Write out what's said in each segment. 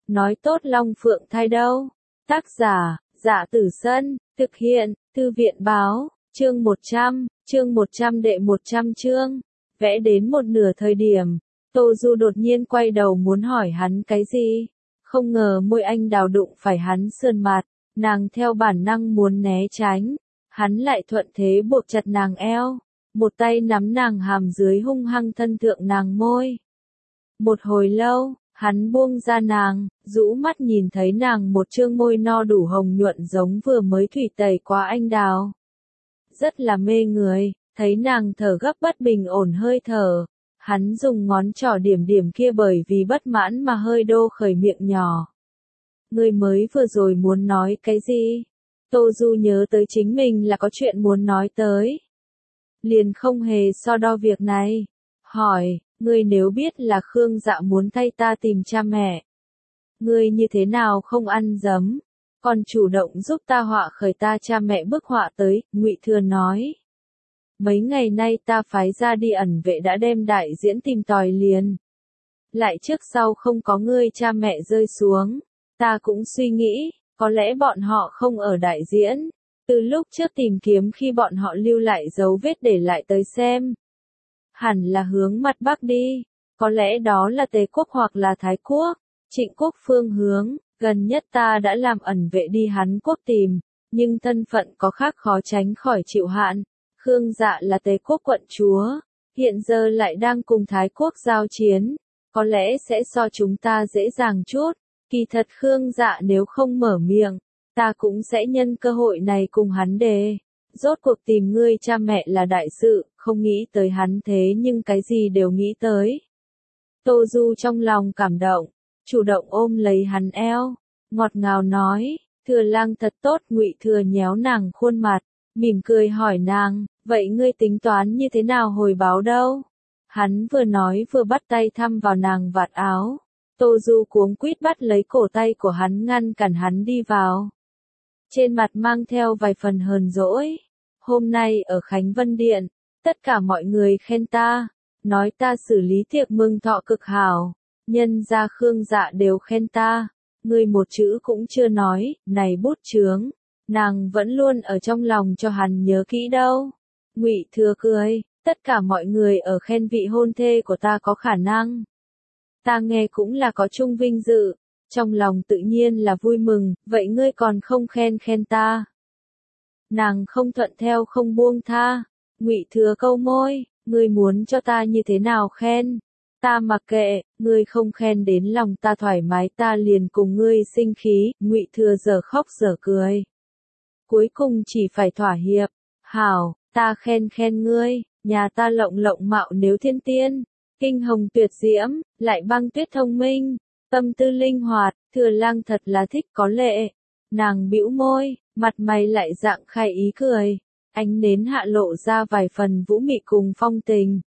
nói tốt Long Phượng thai đâu. Tác giả, Dạ Tử Sân, thực hiện, Thư viện báo, chương 100 đệ 100 chương. Vẽ đến một nửa thời điểm, Tô Du đột nhiên quay đầu muốn hỏi hắn cái gì. Không ngờ môi anh đào đụng phải hắn sườn mặt, nàng theo bản năng muốn né tránh. Hắn lại thuận thế buộc chặt nàng eo, một tay nắm nàng hàm dưới hung hăng thân thượng nàng môi. Một hồi lâu, hắn buông ra nàng, rũ mắt nhìn thấy nàng một trương môi no đủ hồng nhuận giống vừa mới thủy tẩy qua anh đào. Rất là mê người, thấy nàng thở gấp bất bình ổn hơi thở. Hắn dùng ngón trỏ điểm điểm kia bởi vì bất mãn mà hơi đô khởi miệng nhỏ. Ngươi mới vừa rồi muốn nói cái gì? Tô Du nhớ tới chính mình là có chuyện muốn nói tới. Liền không hề so đo việc này. Hỏi, ngươi nếu biết là Khương Dạ muốn thay ta tìm cha mẹ. Ngươi như thế nào không ăn dấm, còn chủ động giúp ta họa khởi ta cha mẹ bức họa tới, Ngụy Thừa nói. Mấy ngày nay ta phái ra đi ẩn vệ đã đem đại diễn tìm tòi liền. Lại trước sau không có ngươi cha mẹ rơi xuống, ta cũng suy nghĩ, có lẽ bọn họ không ở đại diễn. Từ lúc trước tìm kiếm khi bọn họ lưu lại dấu vết để lại tới xem. Hẳn là hướng mặt bắc đi, có lẽ đó là Tề quốc hoặc là Thái quốc, Trịnh quốc phương hướng, gần nhất ta đã làm ẩn vệ đi Hán quốc tìm, nhưng thân phận có khác khó tránh khỏi chịu hạn. Khương Dạ là Tề quốc quận chúa, hiện giờ lại đang cùng Thái quốc giao chiến, có lẽ sẽ so chúng ta dễ dàng chút. Kỳ thật Khương Dạ nếu không mở miệng, ta cũng sẽ nhân cơ hội này cùng hắn đề. Rốt cuộc tìm ngươi cha mẹ là đại sự, không nghĩ tới hắn thế nhưng cái gì đều nghĩ tới. Tô Du trong lòng cảm động, chủ động ôm lấy hắn eo, ngọt ngào nói, Thừa Lang thật tốt. Ngụy Thừa nhéo nàng khuôn mặt, mỉm cười hỏi nàng, vậy ngươi tính toán như thế nào hồi báo đâu? Hắn vừa nói vừa bắt tay thăm vào nàng vạt áo. Tô Du cuống quýt bắt lấy cổ tay của hắn ngăn cản hắn đi vào. Trên mặt mang theo vài phần hờn dỗi. Hôm nay ở Khánh Vân Điện, tất cả mọi người khen ta, nói ta xử lý tiệc mừng thọ cực hảo. Nhân gia Khương Dạ đều khen ta, ngươi một chữ cũng chưa nói, này bút chướng, nàng vẫn luôn ở trong lòng cho hắn nhớ kỹ đâu. Ngụy Thừa cười, tất cả mọi người ở khen vị hôn thê của ta có khả năng. Ta nghe cũng là có chung vinh dự, trong lòng tự nhiên là vui mừng, vậy ngươi còn không khen ta. Nàng không thuận theo không buông tha. Ngụy Thừa câu môi, ngươi muốn cho ta như thế nào khen? Ta mặc kệ, ngươi không khen đến lòng ta thoải mái ta liền cùng ngươi sinh khí. Ngụy Thừa giờ khóc giờ cười. Cuối cùng chỉ phải thỏa hiệp. Hảo, ta khen ngươi, nhà ta lộng mạo nếu thiên tiên, kinh hồng tuyệt diễm, lại băng tuyết thông minh, tâm tư linh hoạt, Thừa Lang thật là thích có lệ. Nàng bĩu môi, mặt mày lại dạng khai ý cười, ánh nến hạ lộ ra vài phần vũ mị cùng phong tình.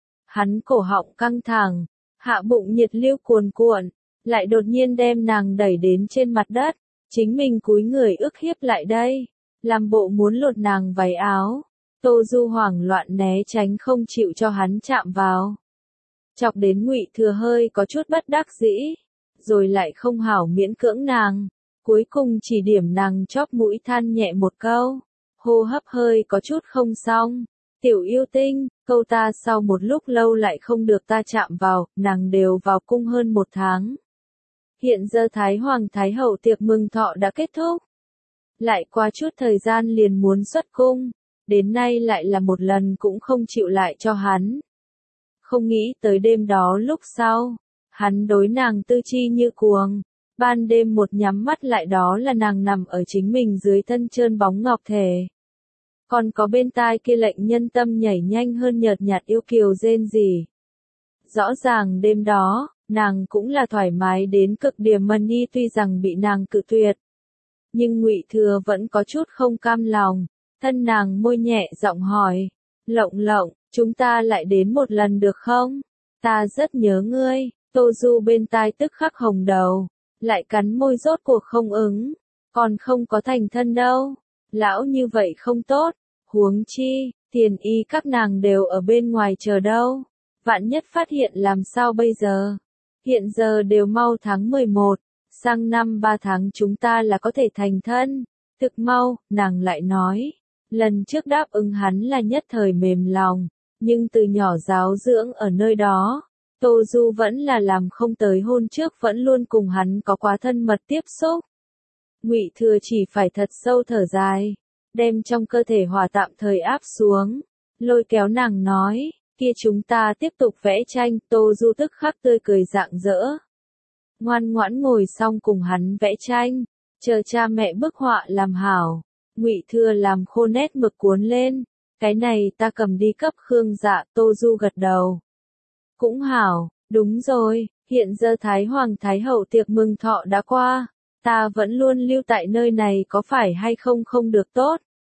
Hắn cổ họng căng thẳng, hạ bụng nhiệt lưu cuồn cuộn, lại đột nhiên đem nàng đẩy đến trên mặt đất, chính mình cúi người ức hiếp lại đây, làm bộ muốn lột nàng váy áo. Tô Du hoảng loạn né tránh không chịu cho hắn chạm vào. Chọc đến Ngụy Thừa hơi có chút bất đắc dĩ, rồi lại không hảo miễn cưỡng nàng, cuối cùng chỉ điểm nàng chóp mũi than nhẹ một câu, hô hấp hơi có chút không xong. Tiểu yêu tinh, câu ta sau một lúc lâu lại không được ta chạm vào, nàng đều vào cung hơn 1 tháng. Hiện giờ Thái Hoàng Thái Hậu tiệc mừng thọ đã kết thúc. Lại qua chút thời gian liền muốn xuất cung, đến nay lại là một lần cũng không chịu lại cho hắn. Không nghĩ tới đêm đó lúc sau, hắn đối nàng tư chi như cuồng, ban đêm một nhắm mắt lại đó là nàng nằm ở chính mình dưới thân trơn bóng ngọc thể. Còn có bên tai kia lệnh nhân tâm nhảy nhanh hơn nhợt nhạt yêu kiều rên rỉ. Rõ ràng đêm đó, nàng cũng là thoải mái đến cực điểm mà Ni tuy rằng bị nàng cự tuyệt. Nhưng Ngụy Thừa vẫn có chút không cam lòng, thân nàng môi nhẹ giọng hỏi, Lộng, chúng ta lại đến một lần được không? Ta rất nhớ ngươi. Tô Du bên tai tức khắc hồng đầu, lại cắn môi rốt cuộc không ứng, còn không có thành thân đâu. Lão như vậy không tốt, huống chi, Tiền Y các nàng đều ở bên ngoài chờ đâu. Vạn nhất phát hiện làm sao bây giờ? Hiện giờ đều mau tháng 11, sang năm 3 tháng chúng ta là có thể thành thân. Thực mau, nàng lại nói. Lần trước đáp ứng hắn là nhất thời mềm lòng, nhưng từ nhỏ giáo dưỡng ở nơi đó, Tô Du vẫn là làm không tới hôn trước vẫn luôn cùng hắn có quá thân mật tiếp xúc. Ngụy Thừa chỉ phải thật sâu thở dài, đem trong cơ thể hỏa tạm thời áp xuống, lôi kéo nàng nói, kia chúng ta tiếp tục vẽ tranh. Tô Du tức khắc tươi cười rạng rỡ. Ngoan ngoãn ngồi xong cùng hắn vẽ tranh, chờ cha mẹ bức họa làm hảo. Ngụy Thừa làm khô nét mực cuốn lên, cái này ta cầm đi cấp Khương Dạ. Tô Du gật đầu. Cũng hảo, đúng rồi, hiện giờ Thái Hoàng Thái Hậu tiệc mừng thọ đã qua, ta vẫn luôn lưu tại nơi này có phải hay không không được tốt.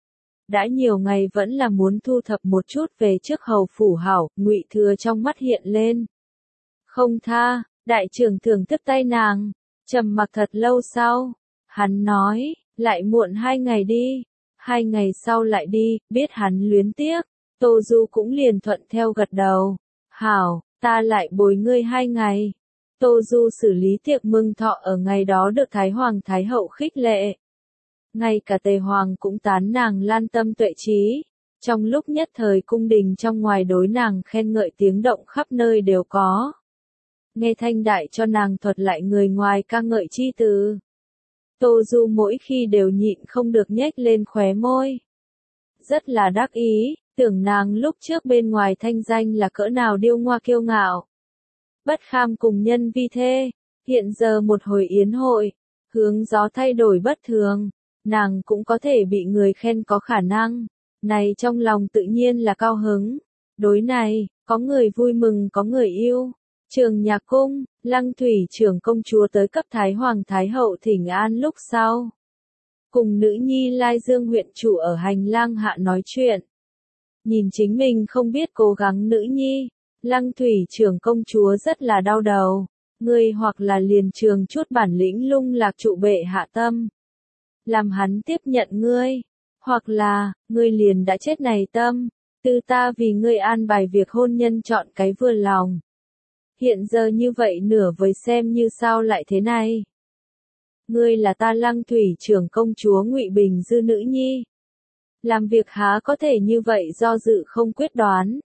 Đã nhiều ngày vẫn là muốn thu thập một chút về trước hầu phủ hảo. Ngụy Thừa trong mắt hiện lên. Không tha, đại trưởng thưởng tiếp tay nàng, trầm mặc thật lâu sau, hắn nói, lại muộn 2 ngày đi, 2 ngày sau lại đi. Biết hắn luyến tiếc, Tô Du cũng liền thuận theo gật đầu. Hảo, ta lại bồi ngươi 2 ngày. Tô Du xử lý tiệc mừng thọ ở ngày đó được Thái Hoàng Thái Hậu khích lệ. Ngay cả Tề Hoàng cũng tán nàng lan tâm tuệ trí. Trong lúc nhất thời cung đình trong ngoài đối nàng khen ngợi tiếng động khắp nơi đều có. Nghe Thanh Đại cho nàng thuật lại người ngoài ca ngợi chi từ. Tô Du mỗi khi đều nhịn không được nhếch lên khóe môi. Rất là đắc ý, tưởng nàng lúc trước bên ngoài thanh danh là cỡ nào điêu ngoa kiêu ngạo. Bất kham cùng nhân vi thê, hiện giờ một hồi yến hội, hướng gió thay đổi bất thường, nàng cũng có thể bị người khen có khả năng, này trong lòng tự nhiên là cao hứng. Đối này, có người vui mừng có người yêu. Trường Nhạc Cung, Lăng Thủy trưởng công chúa tới cấp Thái Hoàng Thái Hậu thỉnh an lúc sau. Cùng nữ nhi Lai Dương huyện chủ ở hành lang hạ nói chuyện. Nhìn chính mình không biết cố gắng nữ nhi, Lăng Thủy trưởng công chúa rất là đau đầu. Ngươi hoặc là liền trường chút bản lĩnh lung lạc trụ bệ hạ tâm, làm hắn tiếp nhận ngươi, hoặc là, ngươi liền đã chết này tâm, từ ta vì ngươi an bài việc hôn nhân chọn cái vừa lòng. Hiện giờ như vậy nửa vời xem như sao lại thế này. Ngươi là ta Lăng Thủy trưởng công chúa Ngụy Bình Dư nữ nhi. Làm việc há có thể như vậy do dự không quyết đoán.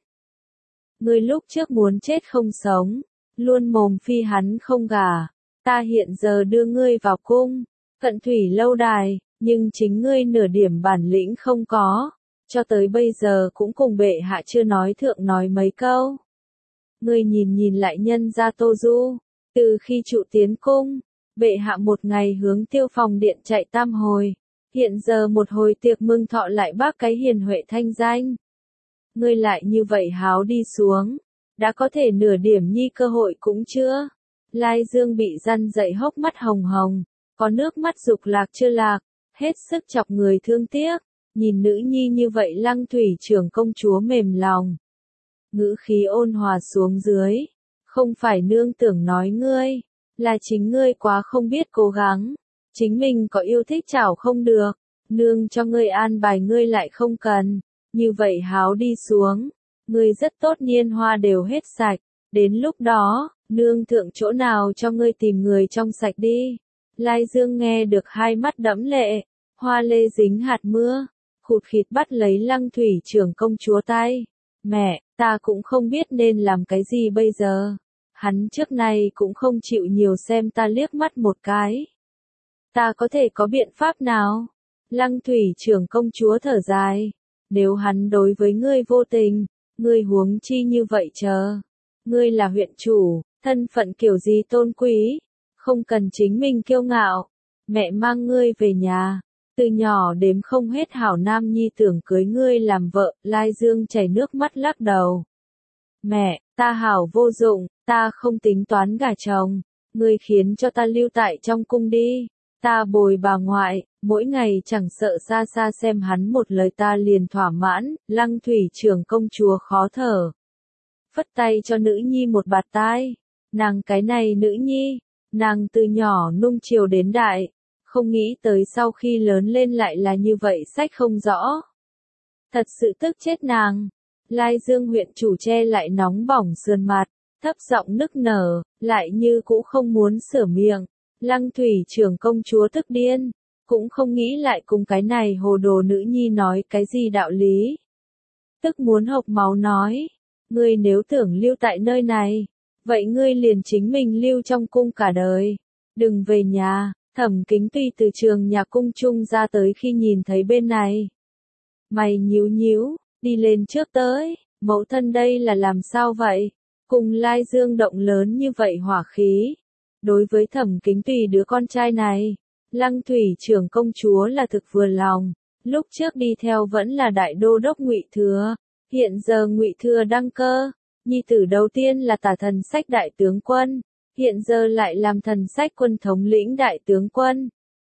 Ngươi lúc trước muốn chết không sống, luôn mồm phi hắn không gả. Ta hiện giờ đưa ngươi vào cung, cận thủy lâu đài, nhưng chính ngươi nửa điểm bản lĩnh không có, cho tới bây giờ cũng cùng bệ hạ chưa nói thượng nói mấy câu. Ngươi nhìn lại nhân gia Tô Du, từ khi trụ tiến cung, bệ hạ một ngày hướng Tiêu Phòng điện chạy 3 hồi, hiện giờ một hồi tiệc mừng thọ lại bác cái hiền huệ thanh danh. Ngươi lại như vậy háo đi xuống, đã có thể nửa điểm nhi cơ hội cũng chưa. Lai Dương bị răn dậy hốc mắt hồng hồng, có nước mắt dục lạc chưa lạc, hết sức chọc người thương tiếc, nhìn nữ nhi như vậy Lăng Thủy trưởng công chúa mềm lòng. Ngữ khí ôn hòa xuống dưới, không phải nương tưởng nói ngươi, là chính ngươi quá không biết cố gắng, chính mình có yêu thích chảo không được, nương cho ngươi an bài ngươi lại không cần, như vậy háo đi xuống, ngươi rất tốt niên hoa đều hết sạch, đến lúc đó, nương thượng chỗ nào cho ngươi tìm người trong sạch đi. Lai Dương nghe được hai mắt đẫm lệ, hoa lê dính hạt mưa, khụt khịt bắt lấy Lăng Thủy trưởng công chúa tay. Mẹ, ta cũng không biết nên làm cái gì bây giờ. Hắn trước nay cũng không chịu nhiều xem ta liếc mắt một cái. Ta có thể có biện pháp nào? Lăng Thủy trưởng công chúa thở dài. Nếu hắn đối với ngươi vô tình, ngươi huống chi như vậy chờ. Ngươi là huyện chủ, thân phận kiểu gì tôn quý, không cần chính mình kiêu ngạo. Mẹ mang ngươi về nhà, từ nhỏ đếm không hết hảo nam nhi tưởng cưới ngươi làm vợ. Lai Dương chảy nước mắt lắc đầu. Mẹ, ta hảo vô dụng, ta không tính toán gả chồng, ngươi khiến cho ta lưu tại trong cung đi. Ta bồi bà ngoại, mỗi ngày chẳng sợ xa xa xem hắn một lời ta liền thỏa mãn. Lăng Thủy trưởng công chúa khó thở, phất tay cho nữ nhi một bạt tai. Nàng cái này nữ nhi, nàng từ nhỏ nung chiều đến đại, không nghĩ tới sau khi lớn lên lại là như vậy sách không rõ. Thật sự tức chết nàng. Lai Dương huyện chủ che lại nóng bỏng sườn mặt, thấp giọng nức nở, lại như cũ không muốn sửa miệng. Lăng thủy trưởng công chúa tức điên, cũng không nghĩ lại cùng cái này hồ đồ nữ nhi nói cái gì đạo lý. Tức muốn hộc máu nói, ngươi nếu tưởng lưu tại nơi này, vậy ngươi liền chính mình lưu trong cung cả đời, đừng về nhà. Thẩm Kính Tùy từ trường nhà cung chung ra tới khi nhìn thấy bên này. Mày nhíu nhíu, đi lên trước tới, mẫu thân đây là làm sao vậy? Cùng Lai Dương động lớn như vậy hỏa khí. Đối với Thẩm Kính Tùy đứa con trai này, Lăng thủy trưởng công chúa là thực vừa lòng. Lúc trước đi theo vẫn là đại đô đốc Ngụy Thừa, hiện giờ Ngụy Thừa đăng cơ, nhi tử đầu tiên là Tả Thần Sách đại tướng quân, hiện giờ lại làm Thần Sách quân thống lĩnh đại tướng quân.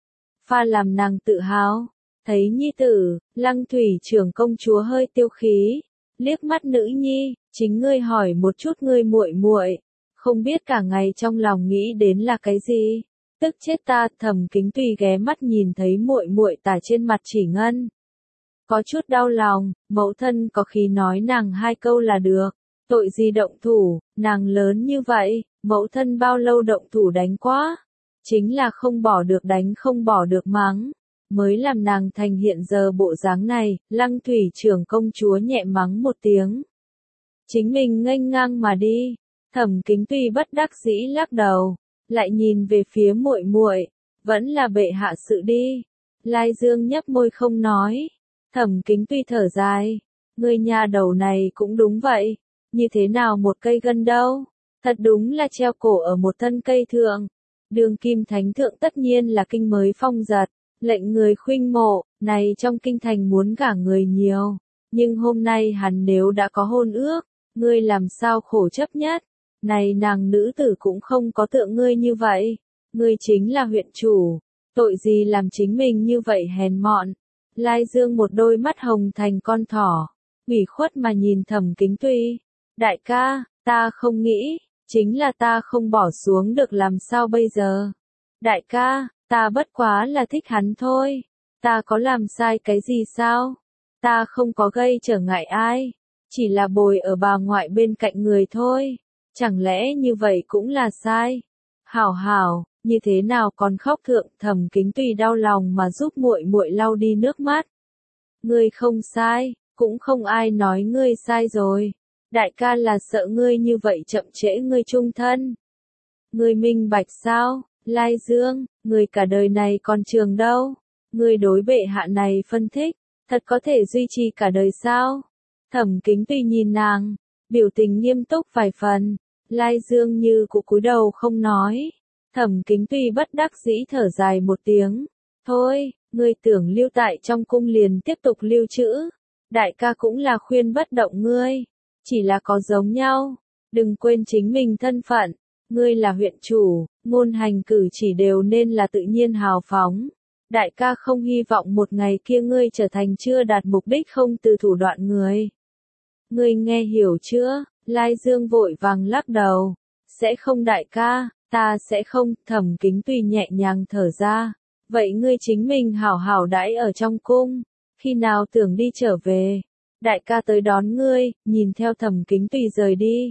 Pha làm nàng tự hào, thấy nhi tử, Lăng thủy trưởng công chúa hơi tiêu khí, liếc mắt nữ nhi, chính ngươi hỏi một chút ngươi muội muội, không biết cả ngày trong lòng nghĩ đến là cái gì. Tức chết ta. Thẩm Kính Tùy ghé mắt nhìn thấy muội muội tả trên mặt chỉ ngân, có chút đau lòng. Mẫu thân có khí nói nàng 2 câu là được, tội gì động thủ, nàng lớn như vậy, mẫu thân bao lâu động thủ đánh quá, chính là không bỏ được đánh không bỏ được mắng, mới làm nàng thành hiện giờ bộ dáng này. Lăng thủy trưởng công chúa nhẹ mắng một tiếng, chính mình nghênh ngang mà đi. Thẩm Kính Tùy bất đắc dĩ lắc đầu, lại nhìn về phía muội muội, vẫn là bệ hạ sự đi. Lai Dương nhấp môi không nói. Thẩm Kính Tùy thở dài, ngươi nhà đầu này cũng đúng vậy, như thế nào một cây gân đâu, thật đúng là treo cổ ở một thân cây thượng. Đương kim thánh thượng tất nhiên là kinh mới phong giật, lệnh người khuynh mộ, này trong kinh thành muốn gả người nhiều, nhưng hôm nay hắn nếu đã có hôn ước, ngươi làm sao khổ chấp nhất. Này nàng nữ tử cũng không có tượng ngươi như vậy, ngươi chính là huyện chủ, tội gì làm chính mình như vậy hèn mọn. Lai Dương một đôi mắt hồng thành con thỏ, ủy khuất mà nhìn Thẩm Kính Tùy, đại ca, ta không nghĩ, chính là ta không bỏ xuống được làm sao bây giờ. Đại ca, ta bất quá là thích hắn thôi, ta có làm sai cái gì sao? Ta không có gây trở ngại ai, chỉ là bồi ở bà ngoại bên cạnh người thôi. Chẳng lẽ như vậy cũng là sai? Hảo hảo, như thế nào còn khóc thượng? Thẩm Kính Tùy đau lòng mà giúp muội muội lau đi nước mắt. Ngươi không sai, cũng không ai nói ngươi sai rồi. Đại ca là sợ ngươi như vậy chậm trễ ngươi chung thân. Ngươi minh bạch sao? Lai Dương, ngươi cả đời này còn trường đâu? Ngươi đối bệ hạ này phân tích, thật có thể duy trì cả đời sao? Thẩm Kính Tùy nhìn nàng, biểu tình nghiêm túc vài phần. Lai Dương như cụ cúi đầu không nói. Thẩm Kính Tùy bất đắc dĩ thở dài một tiếng. Thôi, ngươi tưởng lưu tại trong cung liền tiếp tục lưu trữ. Đại ca cũng là khuyên bất động ngươi. Chỉ là có giống nhau. Đừng quên chính mình thân phận. Ngươi là huyện chủ, ngôn hành cử chỉ đều nên là tự nhiên hào phóng. Đại ca không hy vọng một ngày kia ngươi trở thành chưa đạt mục đích không từ thủ đoạn người. Ngươi nghe hiểu chưa? Lai Dương vội vàng lắc đầu. Sẽ không đại ca, ta sẽ không. Thẩm Kính Tùy nhẹ nhàng thở ra. Vậy ngươi chính mình hảo hảo đãi ở trong cung. Khi nào tưởng đi trở về, đại ca tới đón ngươi. Nhìn theo Thẩm Kính Tùy rời đi,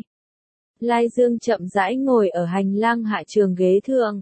Lai Dương chậm rãi ngồi ở hành lang hạ trường ghế thượng.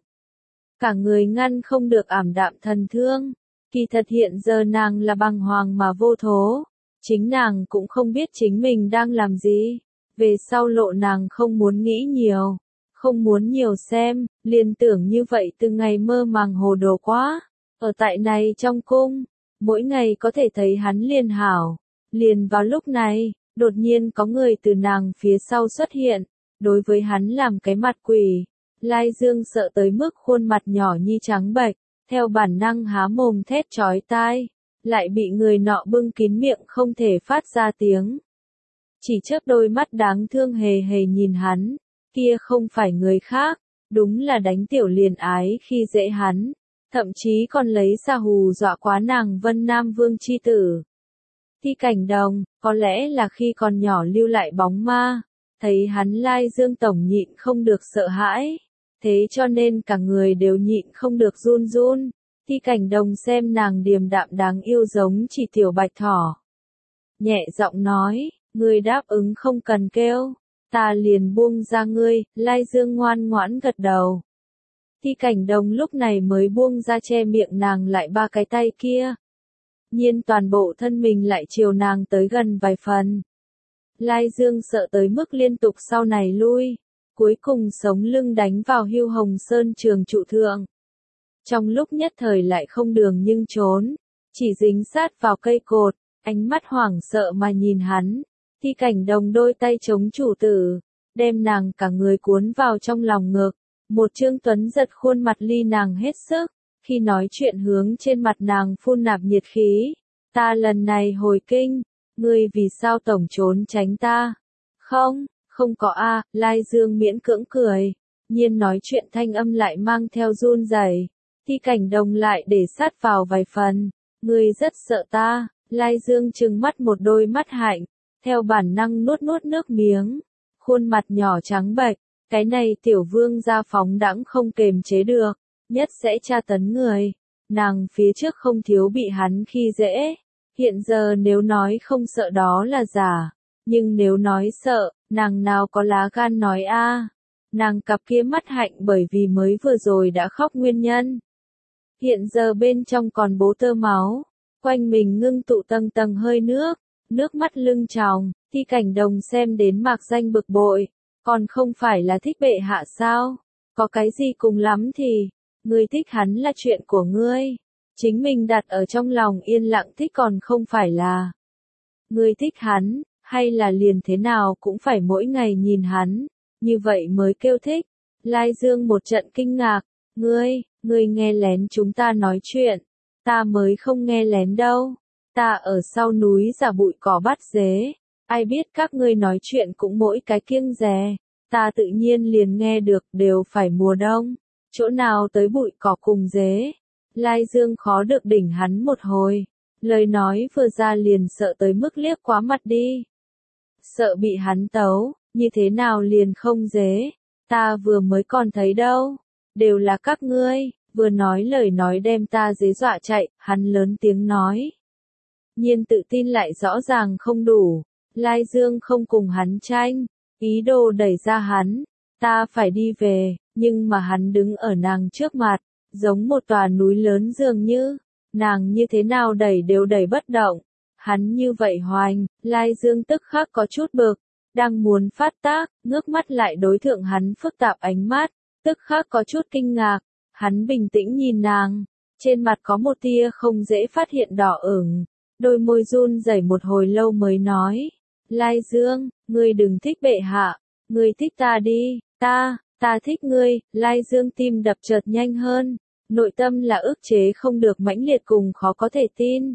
Cả người ngăn không được ảm đạm thần thương. Kỳ thật hiện giờ nàng là bàng hoàng mà vô thố. Chính nàng cũng không biết chính mình đang làm gì. Về sau lộ nàng không muốn nghĩ nhiều, không muốn nhiều xem, liền tưởng như vậy từ ngày mơ màng hồ đồ quá. Ở tại này trong cung, mỗi ngày có thể thấy hắn liền hảo. Liền vào lúc này, đột nhiên có người từ nàng phía sau xuất hiện, đối với hắn làm cái mặt quỷ. Lai Dương sợ tới mức khuôn mặt nhỏ nhi trắng bệch, theo bản năng há mồm thét chói tai, lại bị người nọ bưng kín miệng không thể phát ra tiếng. Chỉ chớp đôi mắt đáng thương hề hề nhìn hắn, kia không phải người khác, đúng là đánh tiểu liền ái khi dễ hắn, thậm chí còn lấy sa hù dọa quá nàng Vân Nam Vương chi tử. Thi Cảnh Đồng, có lẽ là khi còn nhỏ lưu lại bóng ma, thấy hắn Lai Dương tổng nhịn không được sợ hãi, thế cho nên cả người đều nhịn không được run run. Thi Cảnh Đồng xem nàng điềm đạm đáng yêu giống chỉ tiểu bạch thỏ, nhẹ giọng nói, ngươi đáp ứng không cần kêu, ta liền buông ra ngươi. Lai Dương ngoan ngoãn gật đầu. Thi Cảnh Đồng lúc này mới buông ra che miệng nàng lại ba cái tay kia. Nhiên toàn bộ thân mình lại chiều nàng tới gần vài phần. Lai Dương sợ tới mức liên tục sau này lui, cuối cùng sống lưng đánh vào Hưu Hồng Sơn trường trụ thượng. Trong lúc nhất thời lại không đường nhưng trốn, chỉ dính sát vào cây cột, ánh mắt hoảng sợ mà nhìn hắn. Thi Cảnh Đồng đôi tay chống chủ tử, đem nàng cả người cuốn vào trong lòng ngực. Một Trương Tuấn giật khuôn mặt ly nàng hết sức, khi nói chuyện hướng trên mặt nàng phun nạp nhiệt khí. Ta lần này hồi kinh, ngươi vì sao tổng trốn tránh ta? Không, không có a. Lai Dương miễn cưỡng cười, Nhiên nói chuyện thanh âm lại mang theo run rẩy. Thi Cảnh Đồng lại để sát vào vài phần, ngươi rất sợ ta. Lai Dương trừng mắt một đôi mắt hạnh, theo bản năng nuốt nuốt nước miếng, khuôn mặt nhỏ trắng bệch. Cái này tiểu vương gia phóng đãng không kềm chế được, nhất sẽ tra tấn người. Nàng phía trước không thiếu bị hắn khi dễ, hiện giờ nếu nói không sợ đó là giả, nhưng nếu nói sợ, nàng nào có lá gan nói a. Nàng cặp kia mắt hạnh bởi vì mới vừa rồi đã khóc nguyên nhân. Hiện giờ bên trong còn bố tơ máu, quanh mình ngưng tụ tầng tầng hơi nước, nước mắt lưng tròng. Thi Cảnh Đồng xem đến mạc danh bực bội. Còn không phải là thích bệ hạ sao? Có cái gì cùng lắm thì, ngươi thích hắn là chuyện của ngươi. Chính mình đặt ở trong lòng yên lặng thích còn không phải là. Ngươi thích hắn, hay là liền thế nào cũng phải mỗi ngày nhìn hắn, như vậy mới kêu thích. Lai Dương một trận kinh ngạc, ngươi nghe lén chúng ta nói chuyện. Ta mới không nghe lén đâu. Ta ở sau núi giả bụi cỏ bắt dế. Ai biết các ngươi nói chuyện cũng mỗi cái kiêng dè, ta tự nhiên liền nghe được đều phải mùa đông, chỗ nào tới bụi cỏ cùng dế. Lai Dương khó được đỉnh hắn một hồi, lời nói vừa ra liền sợ tới mức liếc quá mặt đi. Sợ bị hắn tấu, như thế nào liền không dế, ta vừa mới còn thấy đâu, đều là các ngươi, vừa nói lời nói đem ta dế dọa chạy, hắn lớn tiếng nói. Nhiên tự tin lại rõ ràng không đủ. Lai Dương không cùng hắn tranh, ý đồ đẩy ra hắn, ta phải đi về, nhưng mà hắn đứng ở nàng trước mặt, giống một tòa núi lớn dường như, nàng như thế nào đẩy đều đẩy bất động. Hắn như vậy hoành, Lai Dương tức khắc có chút bực, đang muốn phát tác, ngước mắt lại đối thượng hắn phức tạp ánh mắt, tức khắc có chút kinh ngạc, hắn bình tĩnh nhìn nàng, trên mặt có một tia không dễ phát hiện đỏ ửng, đôi môi run rẩy một hồi lâu mới nói. Lai Dương, ngươi đừng thích bệ hạ, ngươi thích ta đi, ta thích ngươi. Lai Dương tim đập chợt nhanh hơn, nội tâm là ức chế không được mãnh liệt cùng khó có thể tin.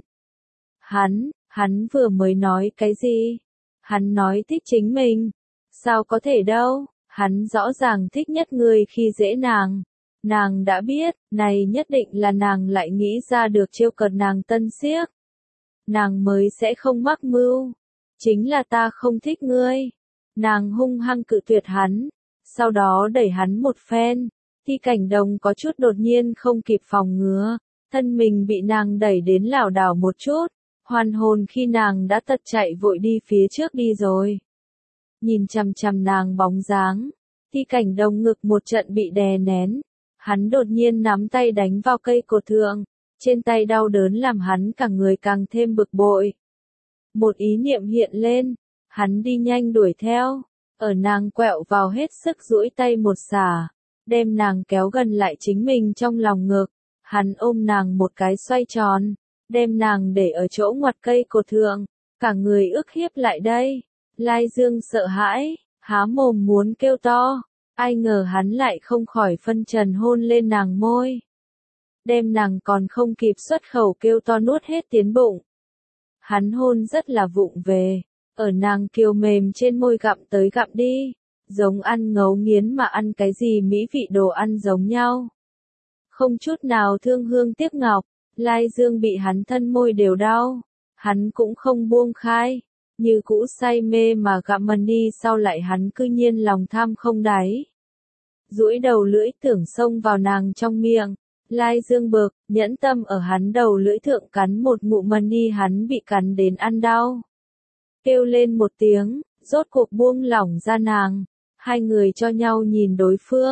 Hắn vừa mới nói cái gì? Hắn nói thích chính mình. Sao có thể đâu, hắn rõ ràng thích nhất người khi dễ nàng. Nàng đã biết, này nhất định là nàng lại nghĩ ra được trêu cợt nàng tân xiếc. Nàng mới sẽ không mắc mưu. Chính là ta không thích ngươi. Nàng hung hăng cự tuyệt hắn, sau đó đẩy hắn một phen. Thi Cảnh Đồng có chút đột nhiên không kịp phòng ngừa, thân mình bị nàng đẩy đến lảo đảo một chút, hoàn hồn khi nàng đã tật chạy vội đi phía trước đi rồi. Nhìn chằm chằm nàng bóng dáng, Thi Cảnh Đồng ngực một trận bị đè nén, hắn đột nhiên nắm tay đánh vào cây cột thượng, trên tay đau đớn làm hắn cả người càng thêm bực bội. Một ý niệm hiện lên, hắn đi nhanh đuổi theo, ở nàng quẹo vào hết sức duỗi tay một xả, đem nàng kéo gần lại chính mình trong lòng ngực, hắn ôm nàng một cái xoay tròn, đem nàng để ở chỗ ngoặt cây cột thượng, cả người ức hiếp lại đây. Lai Dương sợ hãi, há mồm muốn kêu to, ai ngờ hắn lại không khỏi phân trần hôn lên nàng môi. Đem nàng còn không kịp xuất khẩu kêu to nuốt hết tiến bụng. Hắn hôn rất là vụng về, ở nàng kiều mềm trên môi gặm tới gặm đi, giống ăn ngấu nghiến mà ăn cái gì mỹ vị đồ ăn giống nhau. Không chút nào thương hương tiếc ngọc, Lai Dương bị hắn thân môi đều đau, hắn cũng không buông khai, như cũ say mê mà gặm mần đi sau lại hắn cư nhiên lòng tham không đáy. Duỗi đầu lưỡi tưởng xông vào nàng trong miệng. Lai Dương bực, nhẫn tâm ở hắn đầu lưỡi thượng cắn một ngụm mần đi hắn bị cắn đến ăn đau. Kêu lên một tiếng, rốt cuộc buông lỏng ra nàng. Hai người cho nhau nhìn đối phương,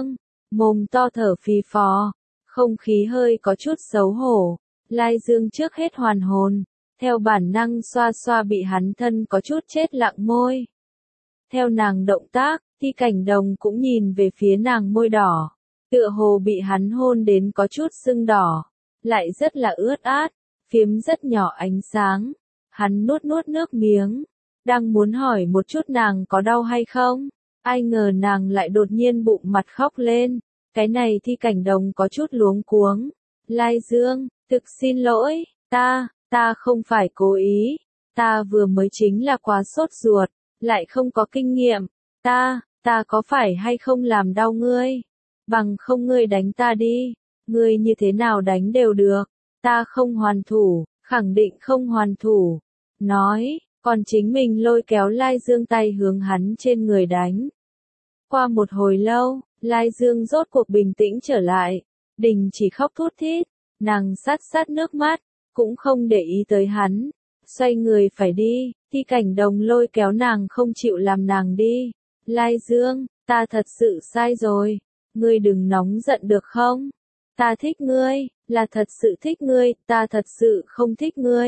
mồm to thở phì phò, không khí hơi có chút xấu hổ. Lai Dương trước hết hoàn hồn, theo bản năng xoa xoa bị hắn thân có chút chết lặng môi. Theo nàng động tác, Ti Cảnh Đồng cũng nhìn về phía nàng môi đỏ, tựa hồ bị hắn hôn đến có chút sưng đỏ, lại rất là ướt át, phiếm rất nhỏ ánh sáng. Hắn nuốt nuốt nước miếng, đang muốn hỏi một chút nàng có đau hay không, ai ngờ nàng lại đột nhiên bụng mặt khóc lên, cái này Thi Cảnh Đồng có chút luống cuống. Lai Dương, thực xin lỗi, ta không phải cố ý, ta vừa mới chính là quá sốt ruột, lại không có kinh nghiệm, ta có phải hay không làm đau ngươi, bằng không ngươi đánh ta đi, ngươi như thế nào đánh đều được, ta không hoàn thủ, khẳng định không hoàn thủ, nói, còn chính mình lôi kéo Lai Dương tay hướng hắn trên người đánh. Qua một hồi lâu, Lai Dương rốt cuộc bình tĩnh trở lại, đình chỉ khóc thút thít, nàng sát sát nước mắt, cũng không để ý tới hắn, xoay người phải đi, Thi Cảnh Đồng lôi kéo nàng không chịu làm nàng đi. Lai Dương, ta thật sự sai rồi, ngươi đừng nóng giận được không? Ta thích ngươi, là thật sự thích ngươi, ta thật sự không thích ngươi.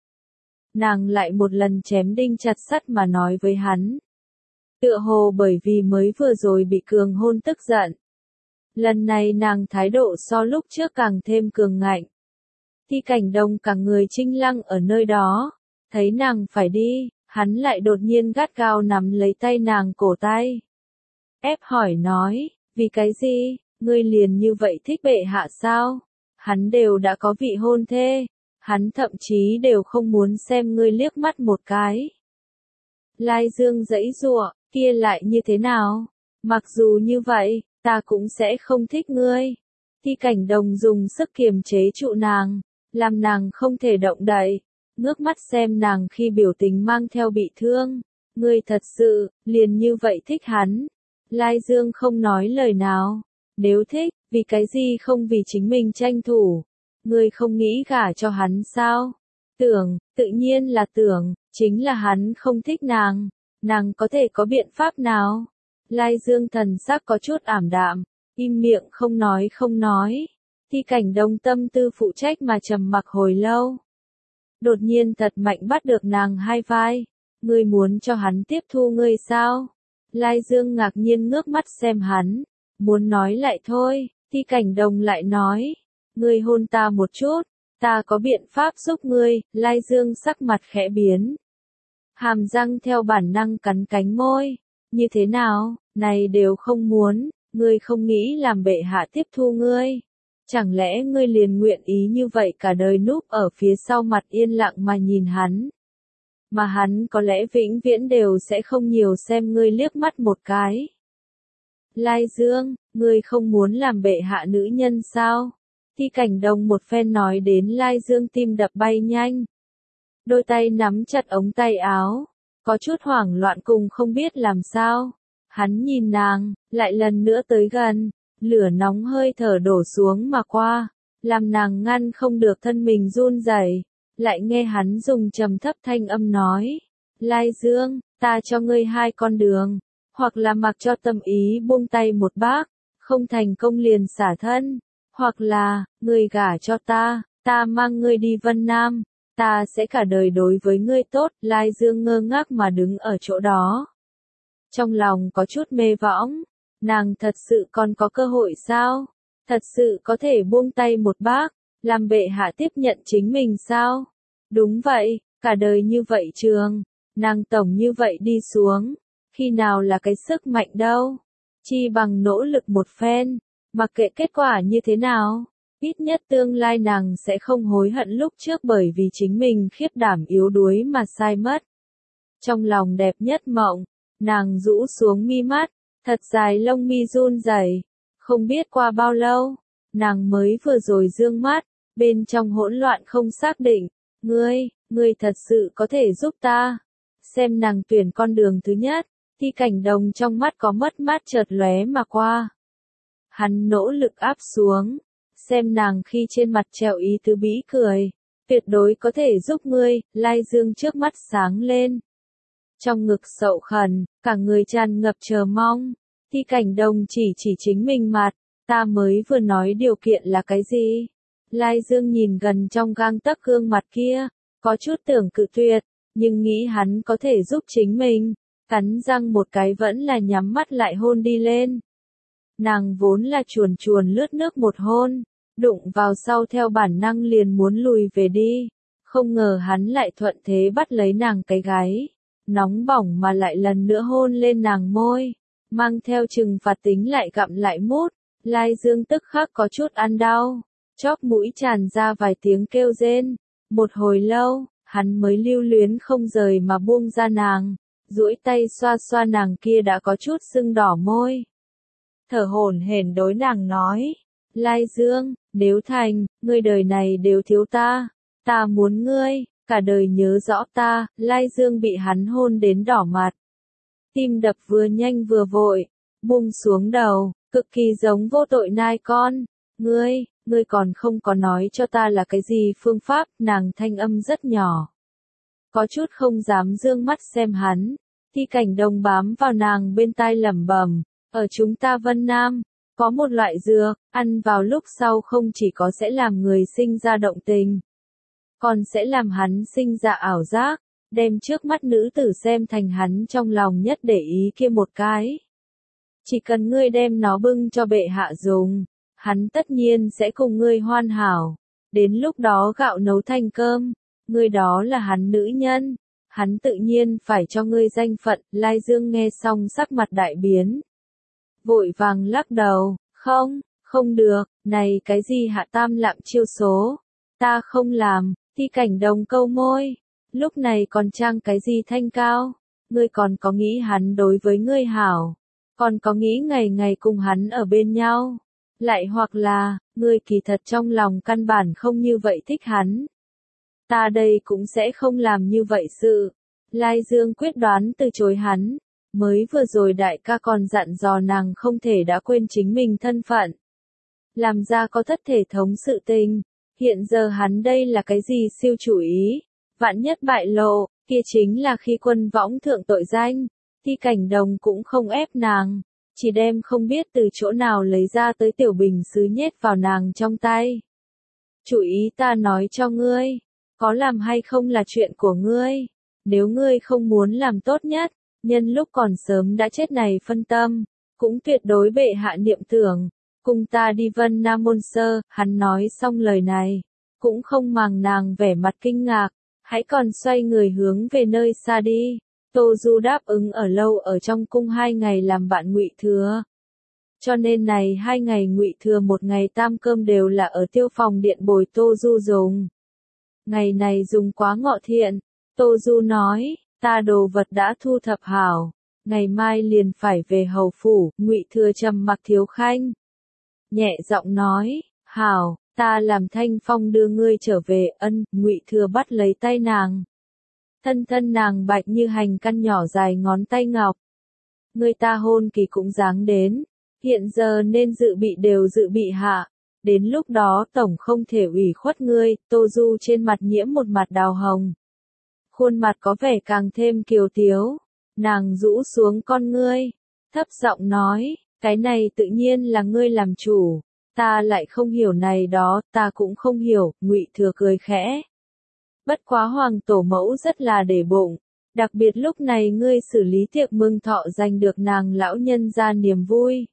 Nàng lại một lần chém đinh chặt sắt mà nói với hắn. Tựa hồ bởi vì mới vừa rồi bị cường hôn tức giận. Lần này nàng thái độ so lúc trước càng thêm cường ngạnh. Thi Cảnh Đồng cả người chinh lăng ở nơi đó, thấy nàng phải đi, hắn lại đột nhiên gắt gao nắm lấy tay nàng cổ tay. Ép hỏi nói, vì cái gì, ngươi liền như vậy thích bệ hạ sao? Hắn đều đã có vị hôn thê, hắn thậm chí đều không muốn xem ngươi liếc mắt một cái. Lai Dương giãy giụa, kia lại như thế nào? Mặc dù như vậy, ta cũng sẽ không thích ngươi. Thi Cảnh Đồng dùng sức kiềm chế trụ nàng, làm nàng không thể động đậy, ngước mắt xem nàng khi biểu tình mang theo bị thương. Ngươi thật sự, liền như vậy thích hắn. Lai Dương không nói lời nào. Nếu thích, vì cái gì không vì chính mình tranh thủ? Ngươi không nghĩ gả cho hắn sao? Tưởng, tự nhiên là tưởng, chính là hắn không thích nàng có thể có biện pháp nào? Lai Dương thần sắc có chút ảm đạm, im miệng không nói. Thi Cảnh Đồng tâm tư phụ trách mà trầm mặc hồi lâu. Đột nhiên thật mạnh bắt được nàng hai vai. Ngươi muốn cho hắn tiếp thu ngươi sao? Lai Dương ngạc nhiên ngước mắt xem hắn. Muốn nói lại thôi, Thi Cảnh Đồng lại nói. Ngươi hôn ta một chút, ta có biện pháp giúp ngươi. Lai Dương sắc mặt khẽ biến. Hàm răng theo bản năng cắn cánh môi. Như thế nào, này đều không muốn, ngươi không nghĩ làm bệ hạ tiếp thu ngươi. Chẳng lẽ ngươi liền nguyện ý như vậy cả đời núp ở phía sau mặt yên lặng mà nhìn hắn? Mà hắn có lẽ vĩnh viễn đều sẽ không nhiều xem ngươi liếc mắt một cái. Lai Dương, ngươi không muốn làm bệ hạ nữ nhân sao? Thi Cảnh Đồng một phen nói đến Lai Dương tim đập bay nhanh. Đôi tay nắm chặt ống tay áo, có chút hoảng loạn cùng không biết làm sao. Hắn nhìn nàng, lại lần nữa tới gần, lửa nóng hơi thở đổ xuống mà qua, làm nàng ngăn không được thân mình run rẩy. Lại nghe hắn dùng trầm thấp thanh âm nói, Lai Dương, ta cho ngươi hai con đường, hoặc là mặc cho tâm ý buông tay một bác, không thành công liền xả thân, hoặc là, ngươi gả cho ta mang ngươi đi Vân Nam, ta sẽ cả đời đối với ngươi tốt. Lai Dương ngơ ngác mà đứng ở chỗ đó. Trong lòng có chút mê võng, nàng thật sự còn có cơ hội sao? Thật sự có thể buông tay một bác, làm bệ hạ tiếp nhận chính mình sao? Đúng vậy, cả đời như vậy trường, nàng tổng như vậy đi xuống, khi nào là cái sức mạnh đâu? Chi bằng nỗ lực một phen, mặc kệ kết quả như thế nào, ít nhất tương lai nàng sẽ không hối hận lúc trước bởi vì chính mình khiếp đảm yếu đuối mà sai mất. Trong lòng đẹp nhất mộng, nàng rũ xuống mi mắt, thật dài lông mi run rẩy, không biết qua bao lâu, nàng mới vừa rồi dương mắt, bên trong hỗn loạn không xác định, ngươi thật sự có thể giúp ta. Xem nàng tuyển con đường thứ nhất, Thi Cảnh Đồng trong mắt có mất mát chợt lóe mà qua. Hắn nỗ lực áp xuống, xem nàng khi trên mặt treo ý tứ bĩ cười, tuyệt đối có thể giúp ngươi. Lai Dương trước mắt sáng lên. Trong ngực sậu khẩn, cả người tràn ngập chờ mong. Thi Cảnh Đồng chỉ chính mình mặt, Ta mới vừa nói điều kiện là cái gì? Lai Dương nhìn gần trong gang tấc gương mặt kia, có chút tưởng cự tuyệt, nhưng nghĩ hắn có thể giúp chính mình, cắn răng một cái vẫn là nhắm mắt lại hôn đi lên. Nàng vốn là chuồn chuồn lướt nước một hôn, đụng vào sau theo bản năng liền muốn lùi về đi, không ngờ hắn lại thuận thế bắt lấy nàng cái gáy, nóng bỏng mà lại lần nữa hôn lên nàng môi, mang theo trừng phạt tính lại gặm lại mút. Lai Dương tức khắc có chút ăn đau, chóp mũi tràn ra vài tiếng kêu rên. Một hồi lâu, hắn mới lưu luyến không rời mà buông ra nàng, duỗi tay xoa xoa nàng kia đã có chút sưng đỏ môi. Thở hổn hển đối nàng nói, Lai Dương, nếu thành, ngươi đời này đều thiếu ta, ta muốn ngươi, cả đời nhớ rõ ta. Lai Dương bị hắn hôn đến đỏ mặt, tim đập vừa nhanh vừa vội, buông xuống đầu, cực kỳ giống vô tội nai con. Ngươi còn không có nói cho ta là cái gì phương pháp. Nàng thanh âm rất nhỏ, có chút không dám dương mắt xem hắn. Thi Cảnh Đồng bám vào nàng bên tai lẩm bẩm, ở chúng ta Vân Nam, có một loại dược, ăn vào lúc sau không chỉ có sẽ làm người sinh ra động tình, còn sẽ làm hắn sinh ra ảo giác, đem trước mắt nữ tử xem thành hắn trong lòng nhất để ý kia một cái. Chỉ cần ngươi đem nó bưng cho bệ hạ dùng, hắn tất nhiên sẽ cùng ngươi hoàn hảo. Đến lúc đó gạo nấu thành cơm, ngươi đó là hắn nữ nhân, hắn tự nhiên phải cho ngươi danh phận. Lai Dương nghe xong sắc mặt đại biến, vội vàng lắc đầu, không được, này cái gì hạ tam lạm chiêu số, ta không làm. Thi Cảnh Đồng câu môi, lúc này còn trang cái gì thanh cao, ngươi còn có nghĩ hắn đối với ngươi hảo, còn có nghĩ ngày ngày cùng hắn ở bên nhau, lại hoặc là, ngươi kỳ thật trong lòng căn bản không như vậy thích hắn. Ta đây cũng sẽ không làm như vậy sự. Lai Dương quyết đoán từ chối hắn, mới vừa rồi đại ca còn dặn dò nàng không thể đã quên chính mình thân phận, làm ra có thất thể thống sự tình. Hiện giờ hắn đây là cái gì siêu chủ ý, vạn nhất bại lộ, kia chính là khi quân võng thượng tội danh. Thi Cảnh Đồng cũng không ép nàng, chỉ đem không biết từ chỗ nào lấy ra tới tiểu bình sứ nhét vào nàng trong tay. Chủ ý ta nói cho ngươi, có làm hay không là chuyện của ngươi, nếu ngươi không muốn làm tốt nhất, nhân lúc còn sớm đã chết này phân tâm, cũng tuyệt đối bệ hạ niệm tưởng, cùng ta đi Vân Nam Môn Sơ. Hắn nói xong lời này, cũng không màng nàng vẻ mặt kinh ngạc, hãy còn xoay người hướng về nơi xa đi. Tô Du đáp ứng ở lâu ở trong cung 2 ngày làm bạn Ngụy Thừa, cho nên này 2 ngày Ngụy Thừa một ngày tam cơm đều là ở Tiêu Phòng điện bồi Tô Du dùng. Ngày này dùng quá ngọ thiện, Tô Du nói, ta đồ vật đã thu thập hảo, ngày mai liền phải về hầu phủ. Ngụy Thừa trầm mặc thiếu khanh, nhẹ giọng nói, hảo, ta làm Thanh Phong đưa ngươi trở về. Ân. Ngụy Thừa bắt lấy tay nàng, thân nàng bạch như hành căn nhỏ dài ngón tay ngọc. Người ta hôn kỳ cũng dáng đến, hiện giờ nên dự bị đều dự bị hạ, đến lúc đó tổng không thể ủy khuất ngươi. Tô Du trên mặt nhiễm một mặt đào hồng, khuôn mặt có vẻ càng thêm kiều tiếu, nàng rũ xuống con ngươi, thấp giọng nói, cái này tự nhiên là ngươi làm chủ, ta lại không hiểu này đó. Ta cũng không hiểu. Ngụy Thừa cười khẽ, bất quá hoàng tổ mẫu rất là để bụng, đặc biệt lúc này ngươi xử lý tiệc mừng thọ giành được nàng lão nhân ra niềm vui.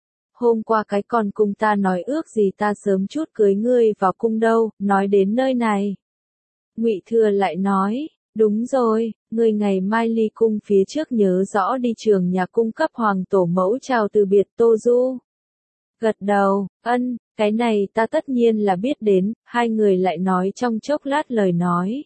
Hôm qua cái còn cùng ta nói ước gì ta sớm chút cưới ngươi vào cung đâu. Nói đến nơi này, Ngụy Thừa lại nói, đúng rồi, ngươi ngày mai ly cung phía trước nhớ rõ đi trường nhà cung cấp hoàng tổ mẫu chào từ biệt. Tô Du gật đầu, ân, cái này ta tất nhiên là biết đến. Hai người lại nói trong chốc lát lời nói.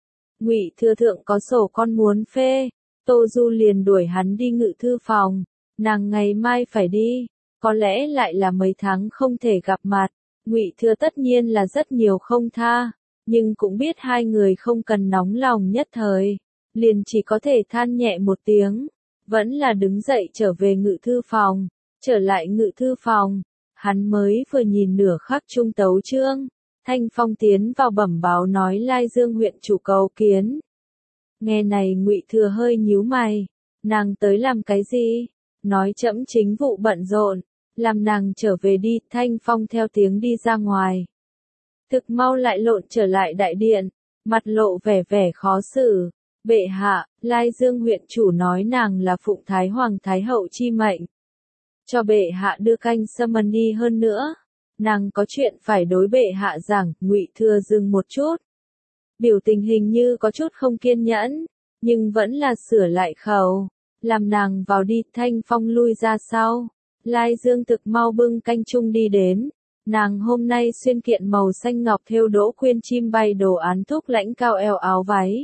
Ngụy Thừa thượng có sổ con muốn phê, Tô Du liền đuổi hắn đi ngự thư phòng, nàng ngày mai phải đi, có lẽ lại là mấy tháng không thể gặp mặt. Ngụy Thừa tất nhiên là rất nhiều không tha, nhưng cũng biết hai người không cần nóng lòng nhất thời, liền chỉ có thể than nhẹ một tiếng, vẫn là đứng dậy trở về ngự thư phòng. Trở lại ngự thư phòng, hắn mới vừa nhìn nửa khắc trung tấu chương, Thanh Phong tiến vào bẩm báo nói Lai Dương huyện chủ cầu kiến. Nghe này Ngụy Thừa hơi nhíu mày, nàng tới làm cái gì? Nói trẫm chính vụ bận rộn, làm nàng trở về đi, Thanh Phong theo tiếng đi ra ngoài. Thực mau lại lộn trở lại đại điện, mặt lộ vẻ vẻ khó xử. Bệ hạ, Lai Dương huyện chủ nói nàng là phụng Thái Hoàng Thái Hậu chi mệnh. Cho bệ hạ đưa canh sâm đi hơn nữa. Nàng có chuyện phải đối bệ hạ rằng, Ngụy Thừa dừng một chút. Biểu tình hình như có chút không kiên nhẫn, nhưng vẫn là sửa lại khẩu. Làm nàng vào đi, Thanh Phong lui ra sau. Lai Dương thực mau bưng canh chung đi đến. Nàng hôm nay xuyên kiện màu xanh ngọc thêu đỗ quyên chim bay đồ án thúc lãnh cao eo áo váy.